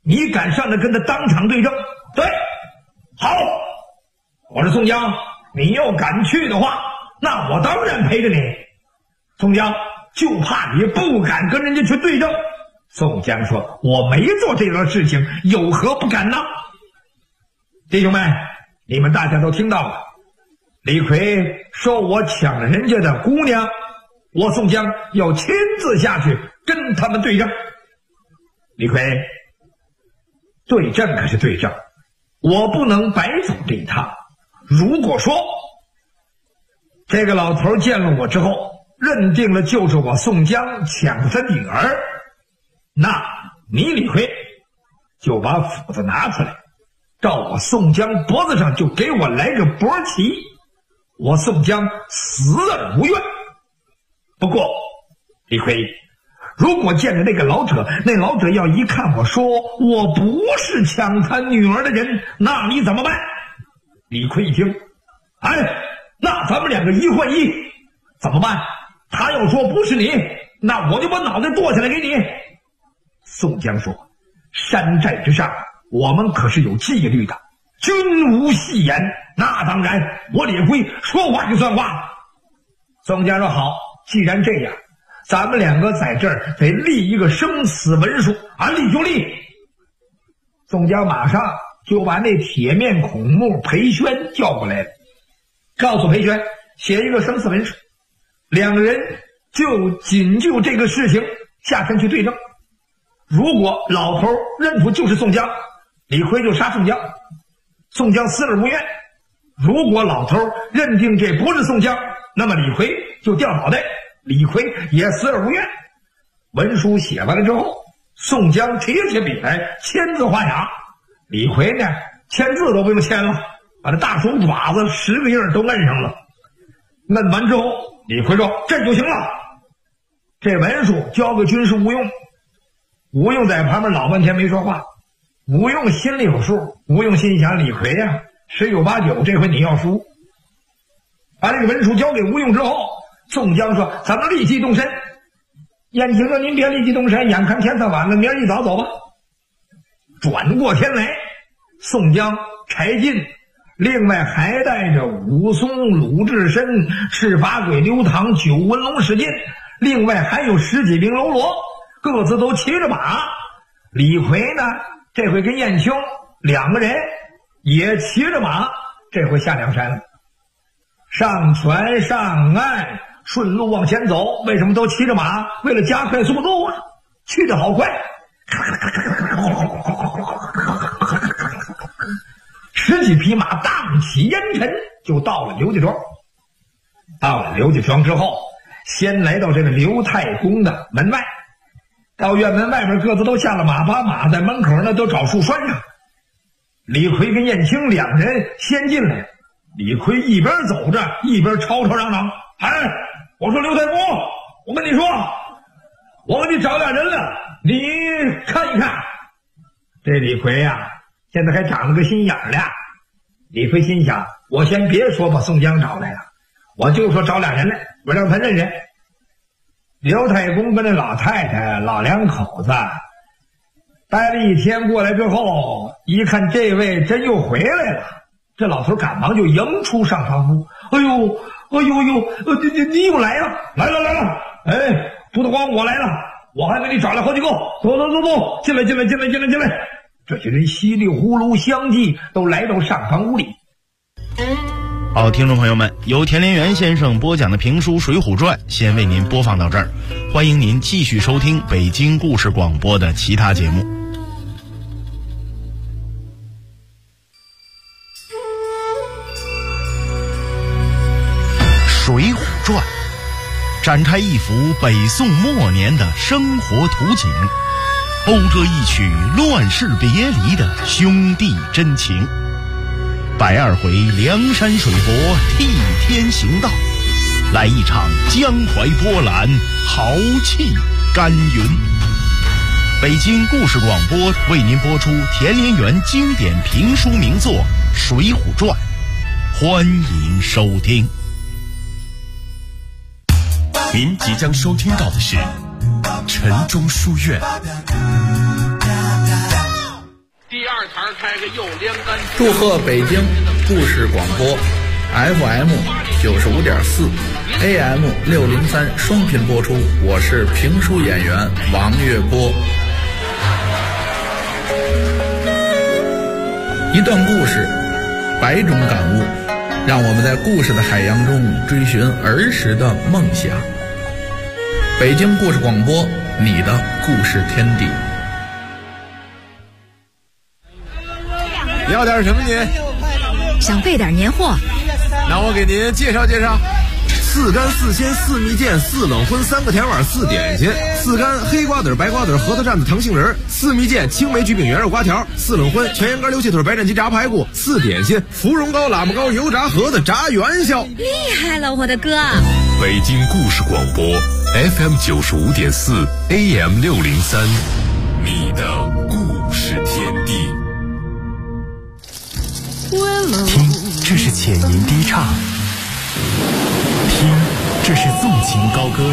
你敢上来跟他当场对证？对，好，我说宋江，你要敢去的话，那我当然陪着你。宋江，就怕你不敢跟人家去对证。宋江说，我没做这种事情，有何不敢呢？弟兄们，你们大家都听到了，李逵说我抢了人家的姑娘，我宋江要亲自下去跟他们对证。李逵，对证可是对证，我不能白走这一趟。如果说这个老头见了我之后认定了就是我宋江抢了他女儿，那你李逵就把斧子拿出来，照我宋江脖子上就给我来个脖旗，我宋江死而无怨。不过李逵，如果见着那个老者，那老者要一看我说我不是抢他女儿的人，那你怎么办？李逵一听，那咱们两个一换一，怎么办？他要说不是你，那我就把脑袋剁下来给你。宋江说，山寨之上我们可是有纪律的，君无戏言。那当然，我李逵说话就算话。宋江说，好，既然这样，咱们两个在这儿得立一个生死文书，立就立。宋江马上就把那铁面孔目裴宣叫过来了，告诉裴宣写一个生死文书，两个人就仅就这个事情下山去对证。如果老头认出就是宋江，李逵就杀宋江，宋江死而无怨；如果老头认定这不是宋江，那么李逵就掉脑袋，李逵也死而无怨。文书写完了之后，宋江提起笔来签字画押，李逵呢签字都不用签了，把这大手爪子10个印都摁上了。摁完之后，李逵说这就行了。这文书交给军师吴用，吴用在旁边老半天没说话。吴用心里有数，吴用心想，李逵呀，10有8九这回你要输。把这个文书交给吴用之后，宋江说咱们立即动身。燕青说您别立即动身，眼看天色晚了，明儿一早走吧。转过天来，宋江、柴进另外还带着武松、鲁智深、赤发鬼刘唐、九纹龙史进，另外还有10几名喽啰，各自都骑着马。李逵呢这回跟燕青2个人也骑着马，这回下梁山了。上船上岸，顺路往前走。为什么都骑着马？为了加快速度啊，去得好快。10几匹马荡起烟尘，就到了刘家庄。到了刘家庄之后，先来到这个刘太公的门外，到院门外面各自都下了马，把马在门口呢都找树拴上。李逵跟燕青2人先进来，李逵一边走着一边吵吵嚷嚷，我说刘太公，我跟你说，我给你找俩人了，你看一看。这李逵呀现在还长了个心眼了。李逵心想，我先别说把宋江找来了，我就说找俩人来，我让他认认。刘太公跟那老太太老2口子待了1天，过来之后一看这位真又回来了，这老头赶忙就迎出上房屋。你又来了，来了，不得光我来了，我还给你找来好几个，走，进来。这些人稀里呼噜相继都来到上房屋里。 好，听众朋友们，由田连元先生播讲的评书《水浒传》先为您播放到这儿，欢迎您继续收听北京故事广播的其他节目。《水浒传》展开一幅北宋末年的生活图景，讴歌一曲乱世别离的兄弟真情。102回梁山水泊替天行道，来一场江淮波澜，豪气干云。北京故事广播为您播出田连元经典评书名作《水浒传》，欢迎收听。 您即将收听到的是晨钟书院。 祝贺北京故事广播 FM 95.4 AM 603双频播出，我是评书演员王月波。一段故事，100种感悟，让我们在故事的海洋中追寻儿时的梦想。北京故事广播，你的故事天地。 要点什么您？ 想备点年货。 那我给您介绍介绍：4干4鲜4蜜饯4冷荤3个甜碗4点心，4干黑瓜子白瓜子核桃蘸子糖杏仁，4蜜饯青梅焗饼圆肉瓜条，4冷荤全羊肝溜气腿白斩鸡炸排骨，4点心芙蓉糕喇嘛糕油炸盒子炸元宵。 厉害了，我的哥！ 北京故事广播 FM 95.4 AM 603，你的故事天地。 听，这是浅吟低唱；听，这是纵情高歌；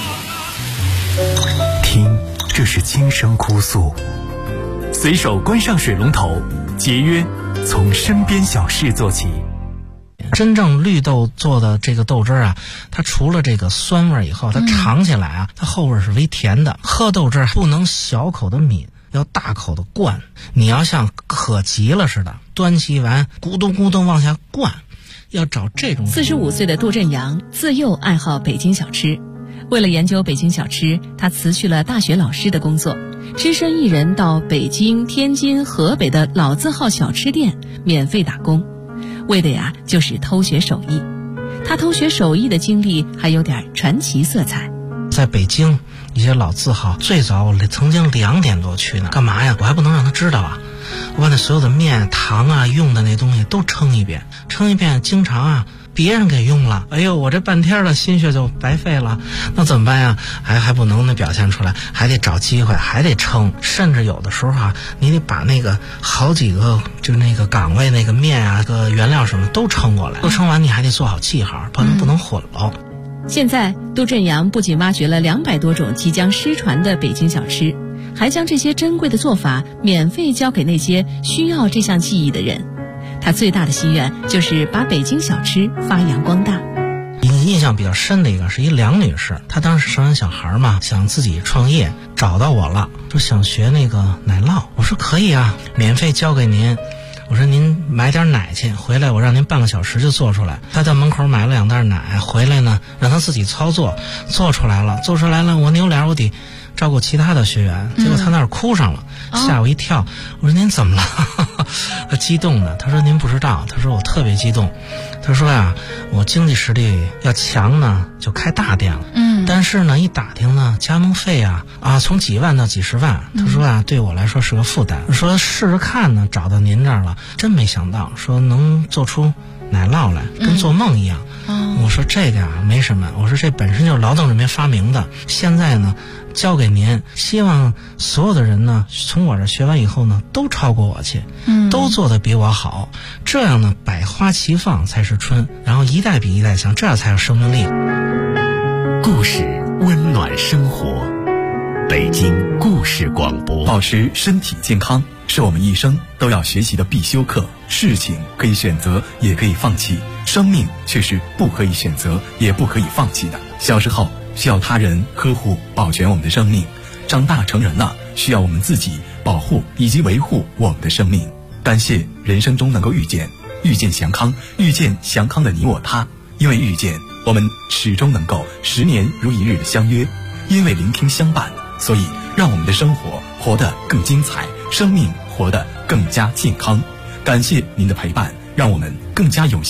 听，这是轻声哭诉。随手关上水龙头，节约从身边小事做起。 真正绿豆做的这个豆汁啊，它除了这个酸味以后，它尝起来啊，它后味是微甜的。喝豆汁不能小口的抿，要大口的灌，你要像渴急了似的，端起碗咕咚咕咚往下灌，要找这种。 45岁的杜振阳自幼爱好北京小吃，为了研究北京小吃，他辞去了大学老师的工作，只身一人到北京、天津、河北的老字号小吃店免费打工，为的呀就是偷学手艺。他偷学手艺的经历还有点传奇色彩。 在北京一些老字号，最早我曾经2点多去呢，干嘛呀？我还不能让他知道啊！我把那所有的面、糖啊、用的那东西都称一遍，经常啊别人给用了，哎呦，我这半天的心血就白费了，那怎么办呀？还不能表现出来，还得找机会，还得称，甚至有的时候啊，你得把那个好几个就那个岗位那个面啊、个原料什么都称过来，都称完你还得做好记号，不能混喽。 现在杜振阳不仅挖掘了200多种即将失传的北京小吃，还将这些珍贵的做法免费交给那些需要这项技艺的人。他最大的心愿就是把北京小吃发扬光大。 印象比较深的一个是一梁女士，她当时生完小孩嘛，想自己创业，找到我了，说想学那个奶酪。我说可以啊，免费交给您。我说您买点奶去，回来我让您半个小时就做出来。他在门口买了2袋奶，回来呢让他自己操作，做出来了，我扭脸我得照顾其他的学员，结果他那儿哭上了，吓我一跳。我说您怎么了？他激动的，他说您不知道，他说我特别激动，他说呀，我经济实力要强呢就开大店了，但是呢一打听呢加盟费啊从几万到几十万，他说啊对我来说是个负担，说试试看呢，找到您这儿了，真没想到说能做出奶酪来，跟做梦一样。我说这个啊没什么，我说这本身就是劳动人民发明的，现在呢交给您，希望所有的人呢从我这学完以后呢都超过我去，都做得比我好，这样呢百花齐放才是春，然后一代比一代强，这样才有生命力。 故事温暖生活，北京故事广播。 保持身体健康是我们一生都要学习的必修课。事情可以选择，也可以放弃，生命却是不可以选择，也不可以放弃的。小时候需要他人呵护保全我们的生命，长大成人了需要我们自己保护以及维护我们的生命。感谢人生中能够遇见祥康，遇见祥康的你我他。因为遇见，我们始终能够10年如一日的相约；因为聆听相伴，所以让我们的生活活得更精彩，生命活得更加健康。感谢您的陪伴，让我们更加有